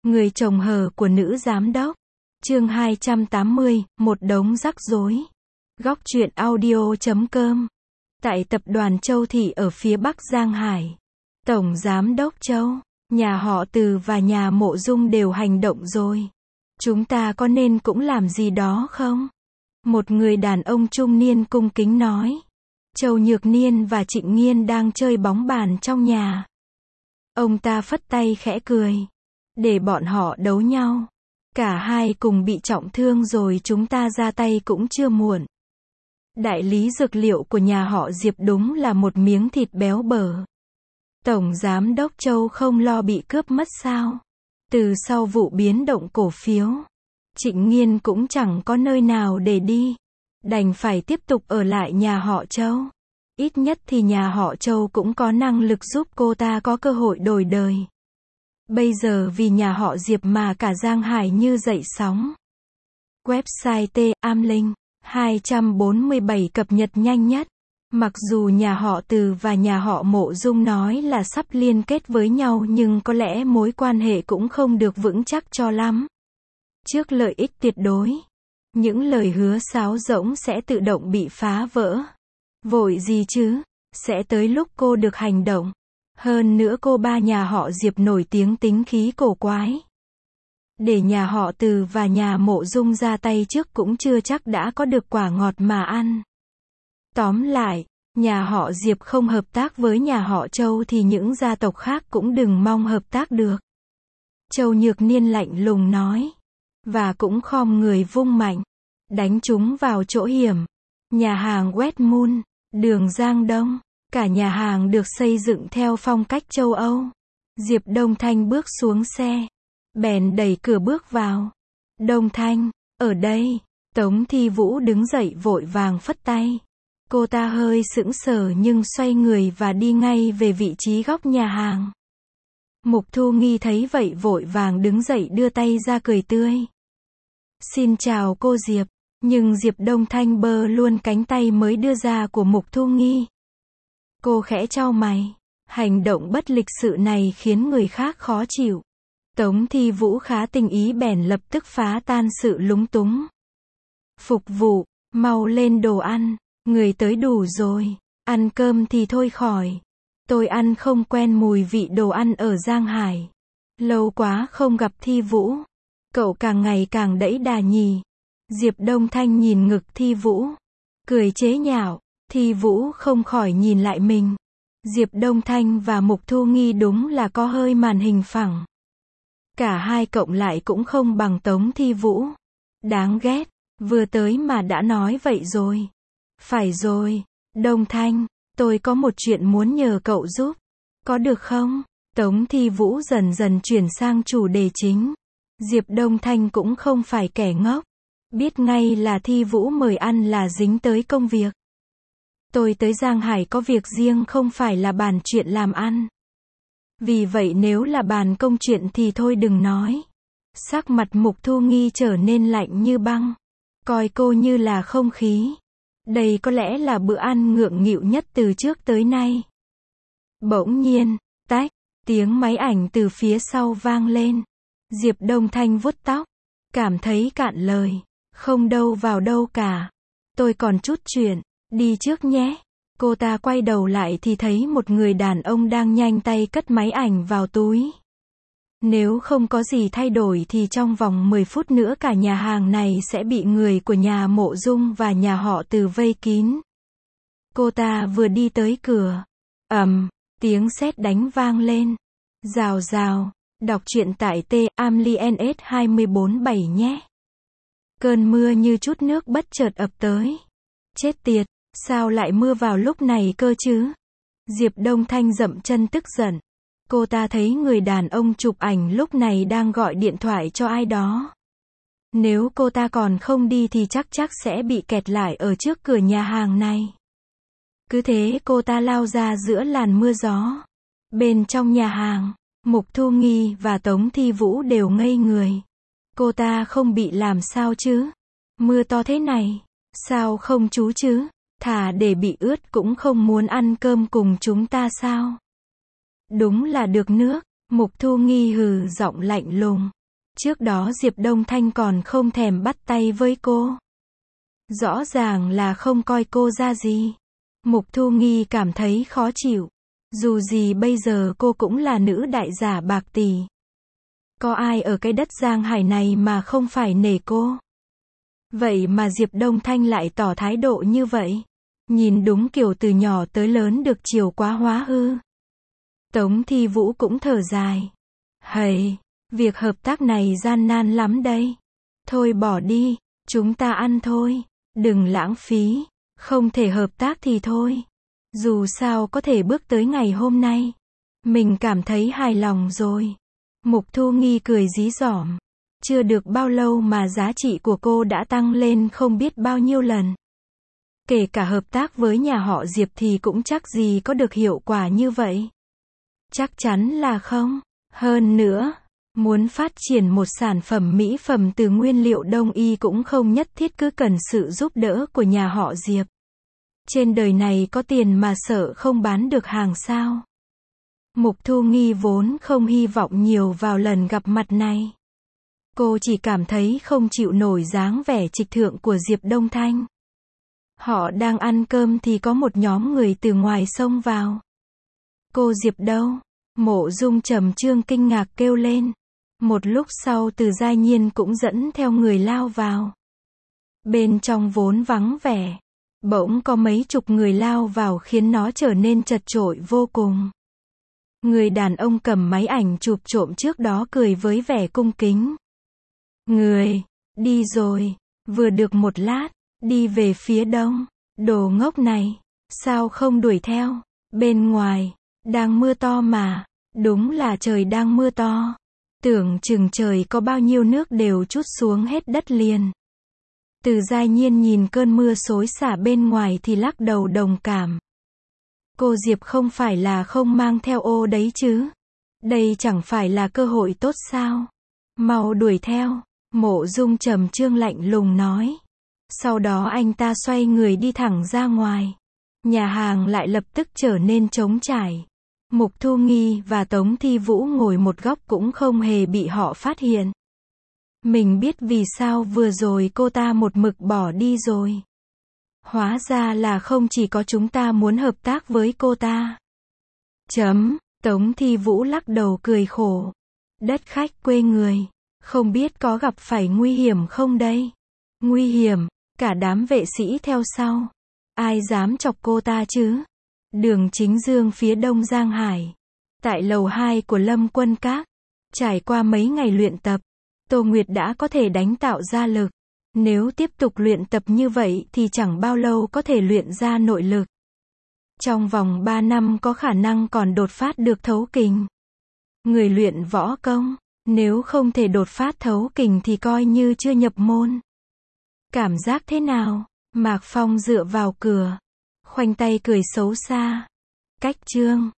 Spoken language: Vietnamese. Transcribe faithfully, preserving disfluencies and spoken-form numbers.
Người chồng hờ của nữ giám đốc. Chương hai trăm tám mươi, một đống rắc rối. Góc truyện audio chấm com. Tại tập đoàn Châu Thị ở phía Bắc Giang Hải, Tổng Giám đốc Châu, nhà họ Từ và nhà Mộ Dung đều hành động rồi. Chúng ta có nên cũng làm gì đó không? Một người đàn ông trung niên cung kính nói. Châu Nhược Niên và Trịnh Nghiên đang chơi bóng bàn trong nhà. Ông ta phất tay khẽ cười. Để bọn họ đấu nhau. Cả hai cùng bị trọng thương rồi chúng ta ra tay cũng chưa muộn. Đại lý dược liệu của nhà họ Diệp đúng là một miếng thịt béo bở. Tổng Giám đốc Châu không lo bị cướp mất sao? Từ sau vụ biến động cổ phiếu, Trịnh Nghiên cũng chẳng có nơi nào để đi. Đành phải tiếp tục ở lại nhà họ Châu. Ít nhất thì nhà họ Châu cũng có năng lực giúp cô ta có cơ hội đổi đời. Bây giờ vì nhà họ Diệp mà cả Giang Hải như dậy sóng. Website T am Linh hai trăm bốn mươi bảy cập nhật nhanh nhất. Mặc dù nhà họ Từ và nhà họ Mộ Dung nói là sắp liên kết với nhau nhưng có lẽ mối quan hệ cũng không được vững chắc cho lắm. Trước lợi ích tuyệt đối, những lời hứa sáo rỗng sẽ tự động bị phá vỡ. Vội gì chứ, sẽ tới lúc cô được hành động. Hơn nữa cô ba nhà họ Diệp nổi tiếng tính khí cổ quái. Để nhà họ Từ và nhà Mộ Dung ra tay trước cũng chưa chắc đã có được quả ngọt mà ăn. Tóm lại, nhà họ Diệp không hợp tác với nhà họ Châu thì những gia tộc khác cũng đừng mong hợp tác được. Châu Nhược Niên lạnh lùng nói. Và cũng khom người vung mạnh. Đánh chúng vào chỗ hiểm. Nhà hàng Westmoon, đường Giang Đông. Cả nhà hàng được xây dựng theo phong cách châu Âu. Diệp Đông Thanh bước xuống xe. Bèn đẩy cửa bước vào. Đông Thanh, ở đây. Tống Thi Vũ đứng dậy vội vàng phất tay. Cô ta hơi sững sờ nhưng xoay người và đi ngay về vị trí góc nhà hàng. Mục Thu Nghi thấy vậy vội vàng đứng dậy đưa tay ra cười tươi. Xin chào cô Diệp. Nhưng Diệp Đông Thanh bơ luôn cánh tay mới đưa ra của Mục Thu Nghi. Cô khẽ chau mày. Hành động bất lịch sự này khiến người khác khó chịu. Tống Thi Vũ khá tình ý bèn lập tức phá tan sự lúng túng. Phục vụ, mau lên đồ ăn. Người tới đủ rồi. Ăn cơm thì thôi khỏi. Tôi ăn không quen mùi vị đồ ăn ở Giang Hải. Lâu quá không gặp Thi Vũ. Cậu càng ngày càng đẫy đà nhỉ. Diệp Đông Thanh nhìn ngực Thi Vũ. Cười chế nhạo. Thi Vũ không khỏi nhìn lại mình. Diệp Đông Thanh và Mục Thu Nghi đúng là có hơi màn hình phẳng. Cả hai cộng lại cũng không bằng Tống Thi Vũ. Đáng ghét. Vừa tới mà đã nói vậy rồi. Phải rồi. Đông Thanh, tôi có một chuyện muốn nhờ cậu giúp. Có được không? Tống Thi Vũ dần dần chuyển sang chủ đề chính. Diệp Đông Thanh cũng không phải kẻ ngốc. Biết ngay là Thi Vũ mời ăn là dính tới công việc. Tôi tới Giang Hải có việc riêng không phải là bàn chuyện làm ăn. Vì vậy nếu là bàn công chuyện thì thôi đừng nói. Sắc mặt Mục Thu Nghi trở nên lạnh như băng. Coi cô như là không khí. Đây có lẽ là bữa ăn ngượng nghịu nhất từ trước tới nay. Bỗng nhiên, tách, tiếng máy ảnh từ phía sau vang lên. Diệp Đông Thanh vuốt tóc. Cảm thấy cạn lời. Không đâu vào đâu cả. Tôi còn chút chuyện. Đi trước nhé. Cô ta quay đầu lại thì thấy một người đàn ông đang nhanh tay cất máy ảnh vào túi. Nếu không có gì thay đổi thì trong vòng mười phút nữa cả nhà hàng này sẽ bị người của nhà Mộ Dung và nhà họ Từ vây kín. Cô ta vừa đi tới cửa. Ầm, tiếng sét đánh vang lên. Rào rào, đọc truyện tại T am Li N S hai bốn bảy nhé. Cơn mưa như chút nước bất chợt ập tới. Chết tiệt, sao lại mưa vào lúc này cơ chứ? Diệp Đông Thanh dậm chân tức giận. Cô ta thấy người đàn ông chụp ảnh lúc này đang gọi điện thoại cho ai đó. Nếu cô ta còn không đi thì chắc chắc sẽ bị kẹt lại ở trước cửa nhà hàng này. Cứ thế cô ta lao ra giữa làn mưa gió. Bên trong nhà hàng, Mục Thu Nghi và Tống Thi Vũ đều ngây người. Cô ta không bị làm sao chứ? Mưa to thế này, sao không chú chứ? Thà để bị ướt cũng không muốn ăn cơm cùng chúng ta sao? Đúng là được nước. Mục Thu Nghi hừ giọng lạnh lùng. Trước đó Diệp Đông Thanh còn không thèm bắt tay với cô. Rõ ràng là không coi cô ra gì. Mục Thu Nghi cảm thấy khó chịu. Dù gì bây giờ cô cũng là nữ đại giả bạc tỷ. Có ai ở cái đất Giang Hải này mà không phải nể cô. Vậy mà Diệp Đông Thanh lại tỏ thái độ như vậy. Nhìn đúng kiểu từ nhỏ tới lớn được chiều quá hóa hư. Tống Thi Vũ cũng thở dài. Hầy, việc hợp tác này gian nan lắm đây. Thôi bỏ đi, chúng ta ăn thôi. Đừng lãng phí. Không thể hợp tác thì thôi. Dù sao có thể bước tới ngày hôm nay. Mình cảm thấy hài lòng rồi. Mục Thu Nghi cười dí dỏm. Chưa được bao lâu mà giá trị của cô đã tăng lên không biết bao nhiêu lần. Kể cả hợp tác với nhà họ Diệp thì cũng chắc gì có được hiệu quả như vậy. Chắc chắn là không. Hơn nữa, muốn phát triển một sản phẩm mỹ phẩm từ nguyên liệu đông y cũng không nhất thiết cứ cần sự giúp đỡ của nhà họ Diệp. Trên đời này có tiền mà sợ không bán được hàng sao? Mục Thu Nghi vốn không hy vọng nhiều vào lần gặp mặt này. Cô chỉ cảm thấy không chịu nổi dáng vẻ trịch thượng của Diệp Đông Thanh. Họ đang ăn cơm thì có một nhóm người từ ngoài xông vào. Cô Diệp đâu? Mộ Dung Trầm Trương kinh ngạc kêu lên. Một lúc sau Từ Giai Nhiên cũng dẫn theo người lao vào. Bên trong vốn vắng vẻ. Bỗng có mấy chục người lao vào khiến nó trở nên chật chội vô cùng. Người đàn ông cầm máy ảnh chụp trộm trước đó cười với vẻ cung kính. Người, đi rồi, vừa được một lát, đi về phía đông. Đồ ngốc này, sao không đuổi theo? Bên ngoài, đang mưa to mà, đúng là trời đang mưa to. Tưởng chừng trời có bao nhiêu nước đều trút xuống hết đất liền. Từ Giai Nhiên nhìn cơn mưa xối xả bên ngoài thì lắc đầu đồng cảm. Cô Diệp không phải là không mang theo ô đấy chứ. Đây chẳng phải là cơ hội tốt sao? Mau đuổi theo. Mộ Dung Trầm Trương lạnh lùng nói. Sau đó anh ta xoay người đi thẳng ra ngoài. Nhà hàng lại lập tức trở nên trống trải. Mục Thu Nghi và Tống Thi Vũ ngồi một góc cũng không hề bị họ phát hiện. Mình biết vì sao vừa rồi cô ta một mực bỏ đi rồi. Hóa ra là không chỉ có chúng ta muốn hợp tác với cô ta. Chấm, Tống Thi Vũ lắc đầu cười khổ. Đất khách quê người, không biết có gặp phải nguy hiểm không đây? Nguy hiểm, cả đám vệ sĩ theo sau. Ai dám chọc cô ta chứ? Đường Chính Dương phía đông Giang Hải. Tại lầu hai của Lâm Quân Các. Trải qua mấy ngày luyện tập, Tô Nguyệt đã có thể đánh tạo ra lực. Nếu tiếp tục luyện tập như vậy thì chẳng bao lâu có thể luyện ra nội lực. Trong vòng ba năm có khả năng còn đột phát được thấu kình. Người luyện võ công, nếu không thể đột phát thấu kình thì coi như chưa nhập môn. Cảm giác thế nào? Mạc Phong dựa vào cửa, khoanh tay cười xấu xa. Cách Trương,